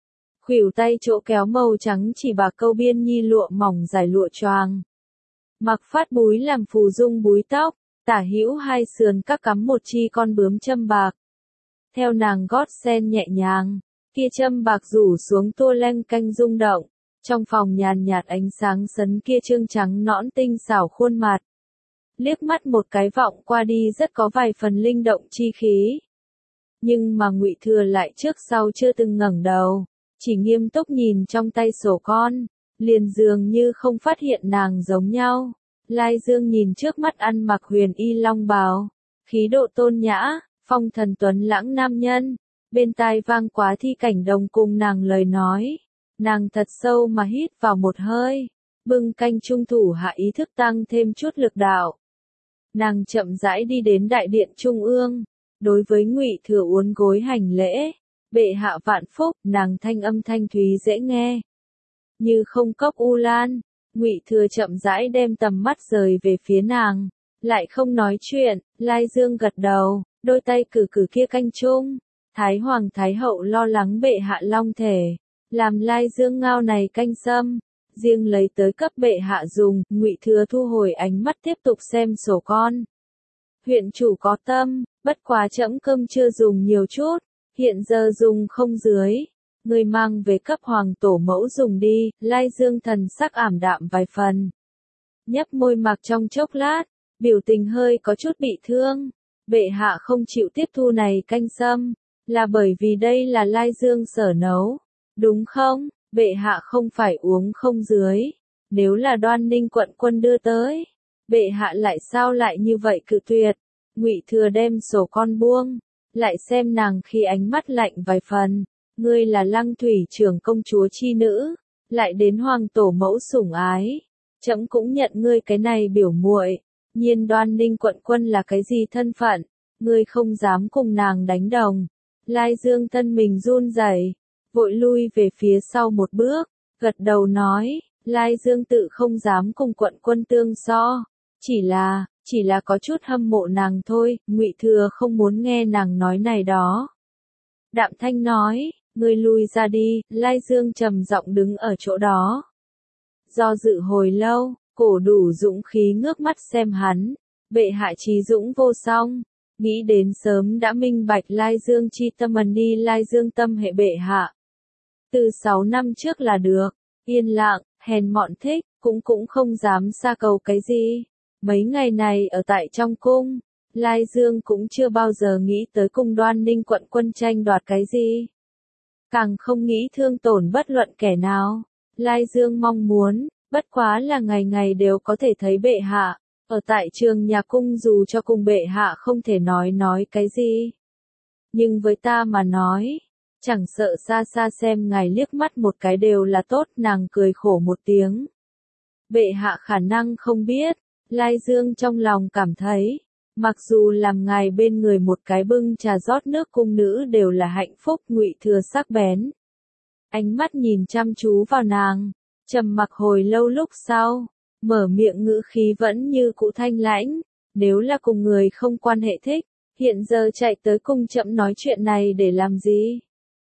Khuỷu tay chỗ kéo màu trắng chỉ bạc câu biên nhi lụa mỏng dài lụa choàng. Mặc phát búi làm phù dung búi tóc, tả hữu hai sườn các cắm một chi con bướm châm bạc. Theo nàng gót sen nhẹ nhàng, kia châm bạc rủ xuống tua leng canh rung động. Trong phòng nhàn nhạt ánh sáng sấn kia trương trắng nõn tinh xảo khuôn mặt. Liếc mắt một cái vọng qua đi rất có vài phần linh động chi khí. Nhưng mà Ngụy Thừa lại trước sau chưa từng ngẩng đầu, chỉ nghiêm túc nhìn trong tay sổ con, liền dường như không phát hiện nàng giống nhau. Lai Dương nhìn trước mắt ăn mặc huyền y long bào, khí độ tôn nhã, phong thần tuấn lãng nam nhân, bên tai vang quá thi cảnh đồng cùng nàng lời nói. Nàng thật sâu mà hít vào một hơi, bưng canh trung thủ hạ ý thức tăng thêm chút lực đạo. Nàng chậm rãi đi đến đại điện trung ương, đối với Ngụy Thừa uốn gối hành lễ. Bệ hạ vạn phúc, nàng thanh âm thanh thúy dễ nghe. Như không cốc u lan, Ngụy Thừa chậm rãi đem tầm mắt rời về phía nàng, lại không nói chuyện. Lai Dương gật đầu, đôi tay cử cử kia canh chung. Thái Hoàng Thái Hậu lo lắng bệ hạ long thể, làm Lai Dương ngao này canh sâm, riêng lấy tới cấp bệ hạ dùng. Ngụy Thừa thu hồi ánh mắt tiếp tục xem sổ con. Huyện chủ có tâm, bất quá trẫm cơm chưa dùng nhiều chút, hiện giờ dùng không dưới, người mang về cấp hoàng tổ mẫu dùng đi. Lai Dương thần sắc ảm đạm vài phần, nhấp môi mặc trong chốc lát, biểu tình hơi có chút bị thương. Bệ hạ không chịu tiếp thu này canh sâm, là bởi vì đây là Lai Dương sở nấu, đúng không? Bệ hạ không phải uống không dưới, nếu là Đoan Ninh quận quân đưa tới, bệ hạ lại sao lại như vậy cự tuyệt? Ngụy Thừa đem sổ con buông, lại xem nàng khi ánh mắt lạnh vài phần. Ngươi là Lăng Thủy trưởng công chúa chi nữ, lại đến hoàng tổ mẫu sủng ái, trẫm cũng nhận ngươi cái này biểu muội. Nhiên Đoan Ninh quận quân là cái gì thân phận, ngươi không dám cùng nàng đánh đồng. Lai Dương thân mình run rẩy, vội lui về phía sau một bước, gật đầu nói, Lai Dương tự không dám cùng quận quân tương so, chỉ là có chút hâm mộ nàng thôi. Ngụy Thừa không muốn nghe nàng nói này đó. Đạm thanh nói, ngươi lui ra đi. Lai Dương trầm giọng đứng ở chỗ đó. Do dự hồi lâu, cổ đủ dũng khí ngước mắt xem hắn. Bệ hạ trí dũng vô song, nghĩ đến sớm đã minh bạch Lai Dương chi tâm đi. Lai Dương tâm hệ bệ hạ. Từ 6 năm trước là được, yên lặng, hèn mọn thích, cũng không dám xa cầu cái gì. Mấy ngày này ở tại trong cung, Lai Dương cũng chưa bao giờ nghĩ tới cùng Đoan Ninh quận quân tranh đoạt cái gì. Càng không nghĩ thương tổn bất luận kẻ nào. Lai Dương mong muốn, bất quá là ngày ngày đều có thể thấy bệ hạ, ở tại trường nhà cung dù cho cùng bệ hạ không thể nói cái gì. Nhưng với ta mà nói, chẳng sợ xa xa xem ngài liếc mắt một cái đều là tốt. Nàng cười khổ một tiếng. Bệ hạ khả năng không biết, Lai Dương trong lòng cảm thấy, mặc dù làm ngài bên người một cái bưng trà rót nước cung nữ đều là hạnh phúc. Ngụy Thừa sắc bén, ánh mắt nhìn chăm chú vào nàng, trầm mặc hồi lâu lúc sau, mở miệng ngữ khí vẫn như cũ thanh lãnh, nếu là cùng người không quan hệ thích, hiện giờ chạy tới cung trẫm nói chuyện này để làm gì?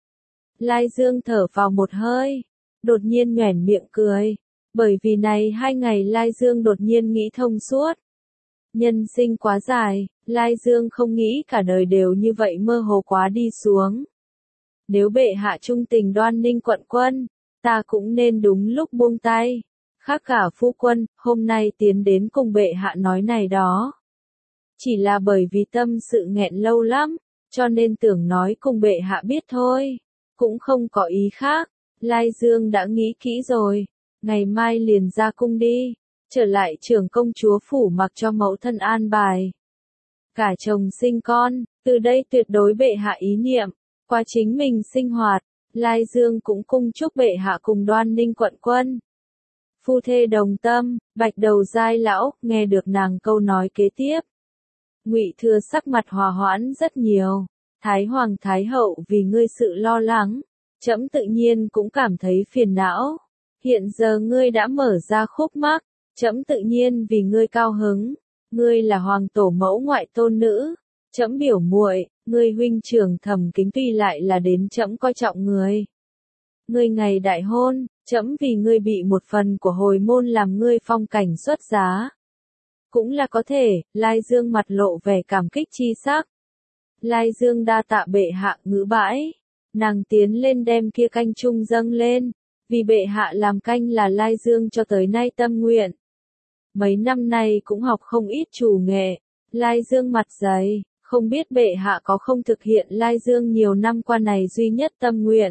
Lai Dương thở vào một hơi, đột nhiên nhoẻn miệng cười, bởi vì này 2 ngày Lai Dương đột nhiên nghĩ thông suốt. Nhân sinh quá dài, Lai Dương không nghĩ cả đời đều như vậy mơ hồ quá đi xuống. Nếu bệ hạ trung tình Đoan Ninh quận quân, ta cũng nên đúng lúc buông tay. Khác cả phu quân, hôm nay tiến đến cùng bệ hạ nói này đó. Chỉ là bởi vì tâm sự nghẹn lâu lắm, cho nên tưởng nói cùng bệ hạ biết thôi. Cũng không có ý khác, Lai Dương đã nghĩ kỹ rồi, ngày mai liền ra cung đi. trở lại trưởng công chúa phủ mặc cho mẫu thân an bài. Cả chồng sinh con, từ đây tuyệt đối bệ hạ ý niệm, qua chính mình sinh hoạt, Lai Dương cũng cung chúc bệ hạ cùng Đoan Ninh quận quân. Phu thê đồng tâm, bạch đầu giai lão, nghe được nàng câu nói kế tiếp. Ngụy Thừa sắc mặt hòa hoãn rất nhiều, Thái Hoàng Thái Hậu vì ngươi sự lo lắng, trẫm tự nhiên cũng cảm thấy phiền não. Hiện giờ ngươi đã mở ra khúc mắc, trẫm tự nhiên vì ngươi cao hứng. Ngươi là hoàng tổ mẫu ngoại tôn nữ, trẫm biểu muội, ngươi huynh trưởng Thẩm Kính tuy lại là đến trẫm coi trọng người. Ngươi ngày đại hôn, trẫm vì ngươi bị một phần của hồi môn làm ngươi phong cảnh xuất giá. Cũng là có thể, Lai Dương mặt lộ vẻ cảm kích chi sắc. Lai Dương đa tạ bệ hạ ngữ bãi, nàng tiến lên đem kia canh chung dâng lên, vì bệ hạ làm canh là Lai Dương cho tới nay tâm nguyện. Mấy năm nay cũng học không ít chủ nghệ, Lai Dương mặt dày, không biết bệ hạ có không thực hiện Lai Dương nhiều năm qua này duy nhất tâm nguyện.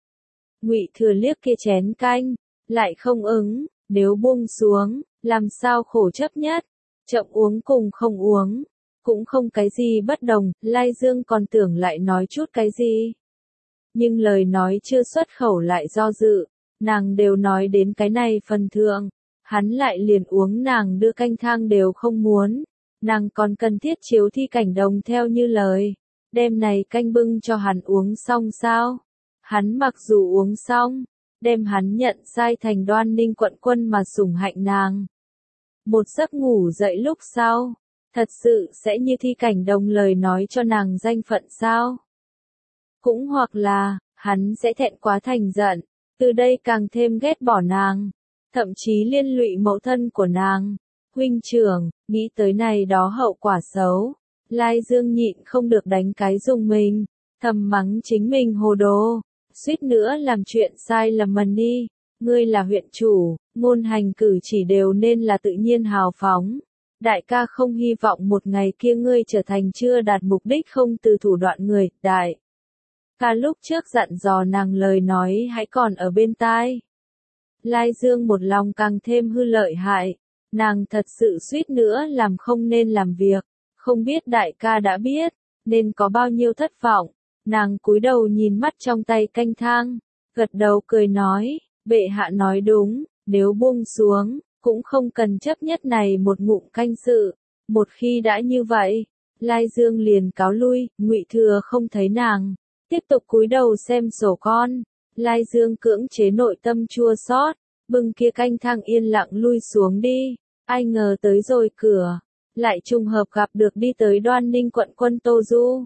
Ngụy Thừa liếc kia chén canh, lại không ứng, nếu buông xuống, làm sao khổ chấp nhất, chậm uống cùng không uống, cũng không cái gì bất đồng, Lai Dương còn tưởng lại nói chút cái gì. Nhưng lời nói chưa xuất khẩu lại do dự, nàng đều nói đến cái này phần thượng. Hắn lại liền uống nàng đưa canh thang đều không muốn, nàng còn cần thiết chiếu Thi Cảnh Đồng theo như lời, đêm này canh bưng cho hắn uống xong sao? Hắn mặc dù uống xong, đem hắn nhận sai thành Đoan Ninh quận quân mà sủng hạnh nàng. Một giấc ngủ dậy lúc sau, thật sự sẽ như Thi Cảnh Đồng lời nói cho nàng danh phận sao? Cũng hoặc là, hắn sẽ thẹn quá thành giận, từ đây càng thêm ghét bỏ nàng. Thậm chí liên lụy mẫu thân của nàng, huynh trưởng, nghĩ tới này đó hậu quả xấu. Lai Dương nhịn không được đánh cái dùng mình, thầm mắng chính mình hồ đồ, suýt nữa làm chuyện sai lầm mần đi. Ngươi là huyện chủ, ngôn hành cử chỉ đều nên là tự nhiên hào phóng. Đại ca không hy vọng một ngày kia ngươi trở thành chưa đạt mục đích không từ thủ đoạn người, đại ca lúc trước dặn dò nàng lời nói hãy còn ở bên tai. Lai Dương một lòng càng thêm hư lợi hại, nàng thật sự suýt nữa làm không nên làm việc, không biết đại ca đã biết, nên có bao nhiêu thất vọng, nàng cúi đầu nhìn mắt trong tay canh thang, gật đầu cười nói, bệ hạ nói đúng, nếu buông xuống, cũng không cần chấp nhất này một ngụm canh sự, một khi đã như vậy, Lai Dương liền cáo lui, Ngụy Thừa không thấy nàng, tiếp tục cúi đầu xem sổ con. Lai Dương cưỡng chế nội tâm chua xót, bưng kia canh thang yên lặng lui xuống đi, ai ngờ tới rồi cửa, lại trùng hợp gặp được đi tới Đoan Ninh quận quân Tô Du.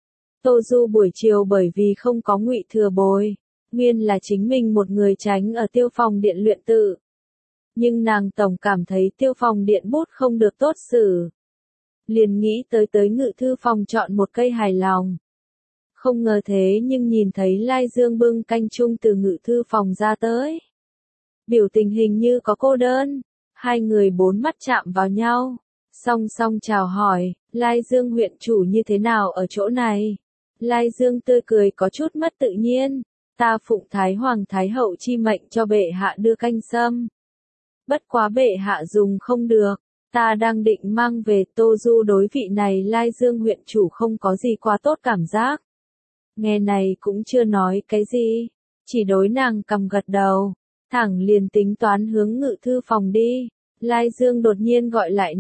Tô Du buổi chiều bởi vì không có Ngụy Thừa bồi, nguyên là chính mình một người tránh ở Tiêu Phòng Điện luyện tự. Nhưng nàng tổng cảm thấy Tiêu Phòng Điện bút không được tốt xử. Liền nghĩ tới Ngự Thư Phòng chọn một cây hài lòng. Không ngờ thế nhưng nhìn thấy Lai Dương bưng canh chung từ Ngự Thư Phòng ra tới. Biểu tình hình như có cô đơn, hai người bốn mắt chạm vào nhau, song song chào hỏi, Lai Dương huyện chủ như thế nào ở chỗ này? Lai Dương tươi cười có chút mất tự nhiên, ta phụng Thái Hoàng Thái Hậu chi mệnh cho bệ hạ đưa canh sâm. Bất quá bệ hạ dùng không được, ta đang định mang về. Tô Du đối vị này Lai Dương huyện chủ không có gì quá tốt cảm giác. Nghe này cũng chưa nói cái gì, chỉ đối nàng cầm gật đầu, thẳng liền tính toán hướng Ngự Thư Phòng đi. Lai Dương đột nhiên gọi lại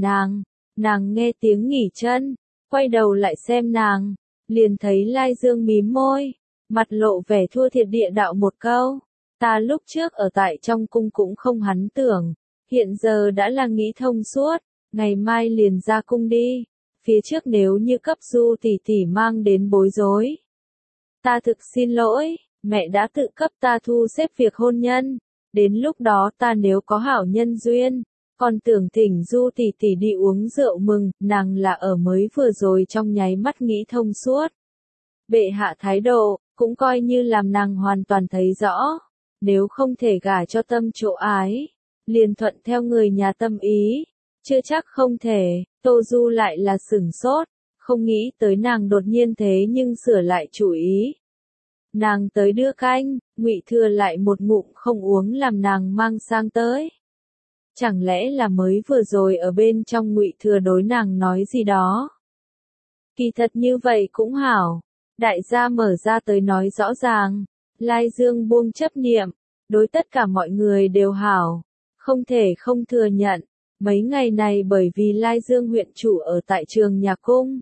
nàng nghe tiếng nghỉ chân, quay đầu lại xem nàng, liền thấy Lai Dương mím môi, mặt lộ vẻ thua thiệt địa đạo một câu, ta lúc trước ở tại trong cung cũng không hắn tưởng, hiện giờ đã là nghĩ thông suốt, ngày mai liền ra cung đi, phía trước nếu như cấp Du tỷ tỷ mang đến bối rối. Ta thực xin lỗi, mẹ đã tự cấp ta thu xếp việc hôn nhân, đến lúc đó ta nếu có hảo nhân duyên, còn tưởng thỉnh Du tỷ tỷ đi uống rượu mừng, nàng là ở mới vừa rồi trong nháy mắt nghĩ thông suốt. Bệ hạ thái độ, cũng coi như làm nàng hoàn toàn thấy rõ, nếu không thể gả cho tâm chỗ ái, liền thuận theo người nhà tâm ý, chưa chắc không thể. Tô Du lại là sửng sốt, không nghĩ tới nàng đột nhiên thế nhưng sửa lại chủ ý. Nàng tới đưa canh, Ngụy Thừa lại một ngụm không uống làm nàng mang sang tới. Chẳng lẽ là mới vừa rồi ở bên trong Ngụy Thừa đối nàng nói gì đó? Kỳ thật như vậy cũng hảo. Đại gia mở ra tới nói rõ ràng. Lai Dương buông chấp niệm. Đối tất cả mọi người đều hảo. Không thể không thừa nhận. Mấy ngày này bởi vì Lai Dương huyện chủ ở tại trường nhà cung.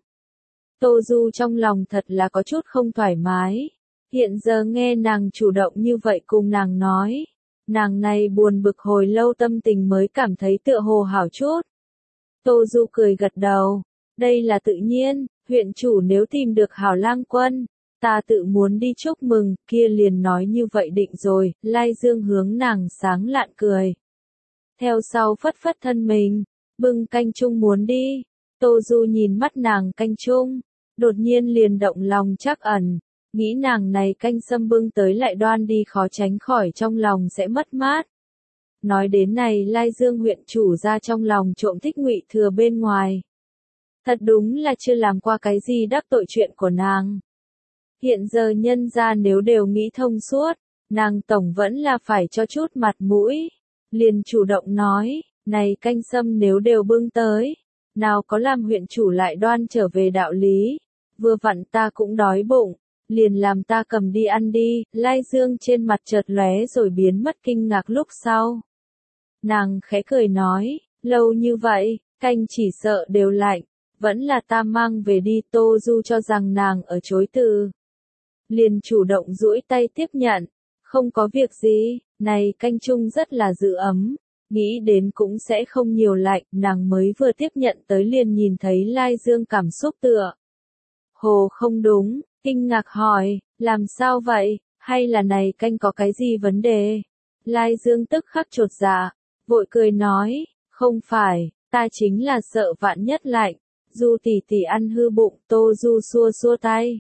Tô Du trong lòng thật là có chút không thoải mái. Hiện giờ nghe nàng chủ động như vậy cùng nàng nói. Nàng này buồn bực hồi lâu tâm tình mới cảm thấy tựa hồ hảo chút. Tô Du cười gật đầu. Đây là tự nhiên, huyện chủ nếu tìm được hảo lang quân. Ta tự muốn đi chúc mừng, kia liền nói như vậy định rồi, Lai Dương hướng nàng sáng lạn cười. Theo sau phất phất thân mình, bưng canh chung muốn đi. Tô Du nhìn mắt nàng canh chung, đột nhiên liền động lòng trắc ẩn, nghĩ nàng này canh sâm bưng tới lại đoan đi khó tránh khỏi trong lòng sẽ mất mát. Nói đến này Lai Dương huyện chủ ra trong lòng trộm thích Ngụy Thừa bên ngoài. Thật đúng là chưa làm qua cái gì đắc tội chuyện của nàng. Hiện giờ nhân gia nếu đều nghĩ thông suốt, nàng tổng vẫn là phải cho chút mặt mũi. Liền chủ động nói, này canh sâm nếu đều bưng tới, nào có làm huyện chủ lại đoan trở về đạo lý. Vừa vặn ta cũng đói bụng, liền làm ta cầm đi ăn đi. Lai Dương trên mặt chợt lóe rồi biến mất kinh ngạc lúc sau. Nàng khẽ cười nói, lâu như vậy, canh chỉ sợ đều lạnh, vẫn là ta mang về đi. Tô Du cho rằng nàng ở chối từ. Liền chủ động duỗi tay tiếp nhận, không có việc gì, này canh chung rất là giữ ấm, nghĩ đến cũng sẽ không nhiều lạnh, nàng mới vừa tiếp nhận tới liền nhìn thấy Lai Dương cảm xúc tựa. Hồ không đúng, kinh ngạc hỏi, làm sao vậy, hay là này canh có cái gì vấn đề? Lai Dương tức khắc chột dạ, vội cười nói, không phải, ta chính là sợ vạn nhất lạnh, Du tỷ tỷ ăn hư bụng. Tô Du xua xua tay.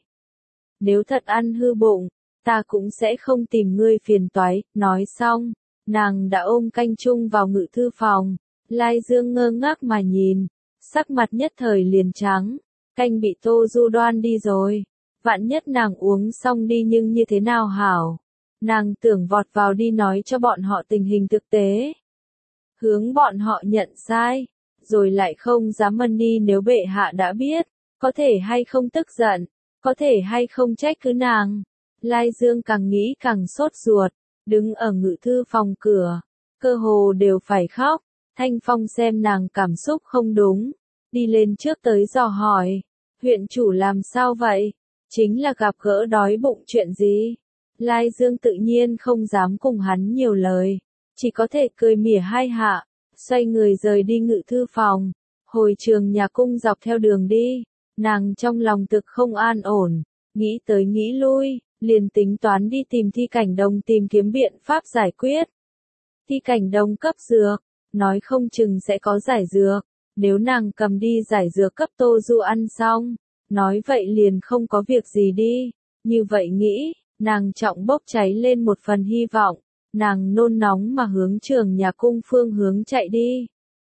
Nếu thật ăn hư bụng, ta cũng sẽ không tìm ngươi phiền toái. Nói xong, nàng đã ôm canh chung vào ngự thư phòng. Lai Dương ngơ ngác mà nhìn, sắc mặt nhất thời liền trắng, canh bị Tô Du đoan đi rồi. Vạn nhất nàng uống xong đi nhưng như thế nào hảo? Nàng tưởng vọt vào đi nói cho bọn họ tình hình thực tế. Hướng bọn họ nhận sai, rồi lại không dám mân đi nếu bệ hạ đã biết, có thể hay không tức giận, có thể hay không trách cứ nàng. Lai Dương càng nghĩ càng sốt ruột, đứng ở ngự thư phòng cửa, cơ hồ đều phải khóc. Thanh Phong xem nàng cảm xúc không đúng, đi lên trước tới dò hỏi, huyện chủ làm sao vậy? Chính là gặp gỡ đói bụng chuyện gì? Lai Dương tự nhiên không dám cùng hắn nhiều lời, chỉ có thể cười mỉa hai hạ, xoay người rời đi ngự thư phòng, hồi trường nhà cung dọc theo đường đi. Nàng trong lòng thực không an ổn, nghĩ tới nghĩ lui, liền tính toán đi tìm Thi Cảnh Đồng tìm kiếm biện pháp giải quyết. Thi Cảnh Đồng cấp dược, nói không chừng sẽ có giải dược, nếu nàng cầm đi giải dược cấp Tô Du ăn xong, nói vậy liền không có việc gì đi. Như vậy nghĩ, nàng trọng bốc cháy lên một phần hy vọng, nàng nôn nóng mà hướng trường nhà cung phương hướng chạy đi.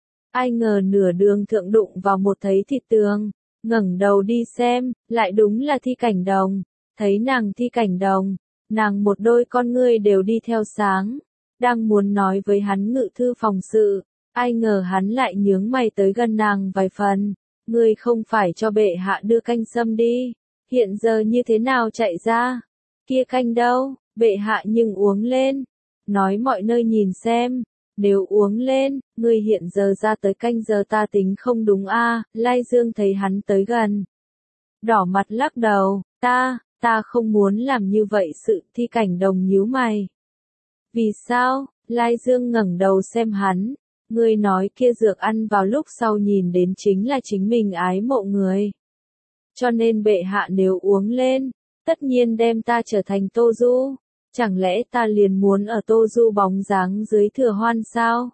Ai ngờ nửa đường thượng đụng vào một thấy thịt tường. Ngẩng đầu đi xem, lại đúng là Thi Cảnh Đồng. Thấy nàng Thi Cảnh Đồng, nàng một đôi con ngươi đều đi theo sáng, đang muốn nói với hắn ngự thư phòng sự, ai ngờ hắn lại nhướng mày tới gần nàng vài phần. Ngươi không phải cho bệ hạ đưa canh sâm đi, hiện giờ như thế nào chạy ra? Kia canh đâu, bệ hạ nhưng uống lên. Nói mọi nơi nhìn xem. Nếu uống lên, ngươi hiện giờ ra tới canh giờ ta tính không đúng a. Lai Dương thấy hắn tới gần, đỏ mặt lắc đầu, ta không muốn làm như vậy sự. Thi Cảnh Đồng nhíu mày. Vì sao? Lai Dương ngẩng đầu xem hắn, ngươi nói kia dược ăn vào lúc sau nhìn đến chính là chính mình ái mộ người. Cho nên bệ hạ nếu uống lên, tất nhiên đem ta trở thành Tô Du. Chẳng lẽ ta liền muốn ở Tô Du bóng dáng dưới Thừa Hoan sao?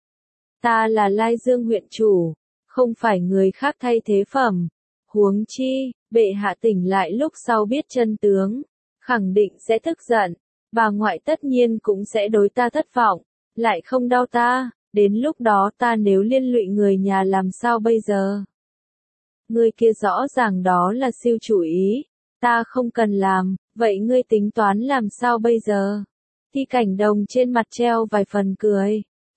Ta là Lai Dương huyện chủ, không phải người khác thay thế phẩm. Huống chi, bệ hạ tỉnh lại lúc sau biết chân tướng, khẳng định sẽ tức giận, bà ngoại tất nhiên cũng sẽ đối ta thất vọng, lại không đau ta, đến lúc đó ta nếu liên lụy người nhà làm sao bây giờ? Ngươi kia rõ ràng đó là siêu chủ ý, ta không cần làm, vậy ngươi tính toán làm sao bây giờ? Thi Cảnh Đồng trên mặt treo vài phần cười,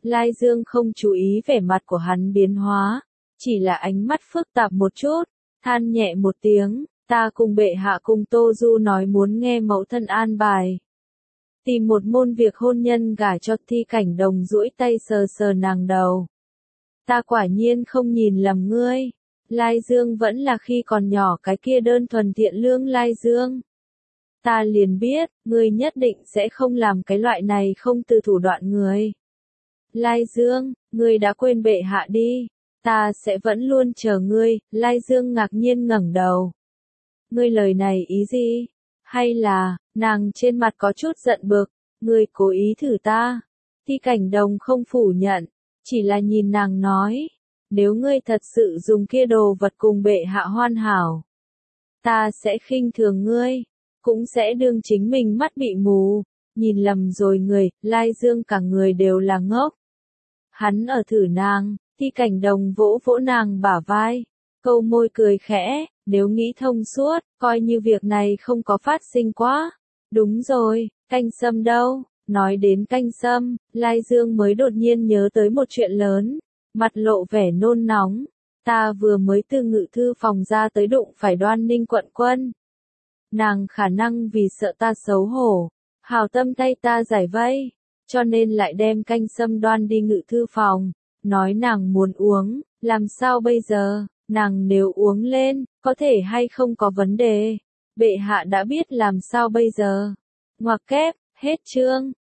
Lai Dương không chú ý vẻ mặt của hắn biến hóa, chỉ là ánh mắt phức tạp một chút, than nhẹ một tiếng, ta cùng bệ hạ cùng Tô Du nói muốn nghe mẫu thân an bài. Tìm một môn việc hôn nhân gả cho Thi Cảnh Đồng duỗi tay sờ sờ nàng đầu. Ta quả nhiên không nhìn lầm ngươi. Lai Dương vẫn là khi còn nhỏ cái kia đơn thuần thiện lương Lai Dương. Ta liền biết, ngươi nhất định sẽ không làm cái loại này không từ thủ đoạn người. Lai Dương, ngươi đã quên bệ hạ đi. Ta sẽ vẫn luôn chờ ngươi. Lai Dương ngạc nhiên ngẩng đầu. Ngươi lời này ý gì? Hay là, nàng trên mặt có chút giận bực, ngươi cố ý thử ta. Thi Cảnh Đồng không phủ nhận, chỉ là nhìn nàng nói, nếu ngươi thật sự dùng kia đồ vật cùng bệ hạ hoàn hảo, ta sẽ khinh thường ngươi, cũng sẽ đương chính mình mắt bị mù, nhìn lầm rồi người. Lai Dương cả người đều là ngốc. Hắn ở thử nàng. Thi Cảnh Đồng vỗ vỗ nàng bả vai, câu môi cười khẽ, nếu nghĩ thông suốt, coi như việc này không có phát sinh quá. Đúng rồi, canh sâm đâu? Nói đến canh sâm, Lai Dương mới đột nhiên nhớ tới một chuyện lớn, mặt lộ vẻ nôn nóng. Ta vừa mới từ ngự thư phòng ra tới đụng phải Đoan Ninh quận quân. Nàng khả năng vì sợ ta xấu hổ, hảo tâm thay ta giải vây, cho nên lại đem canh sâm đoan đi ngự thư phòng, nói nàng muốn uống, làm sao bây giờ, nàng nếu uống lên, có thể hay không có vấn đề, bệ hạ đã biết làm sao bây giờ. Ngoặc kép, hết chương.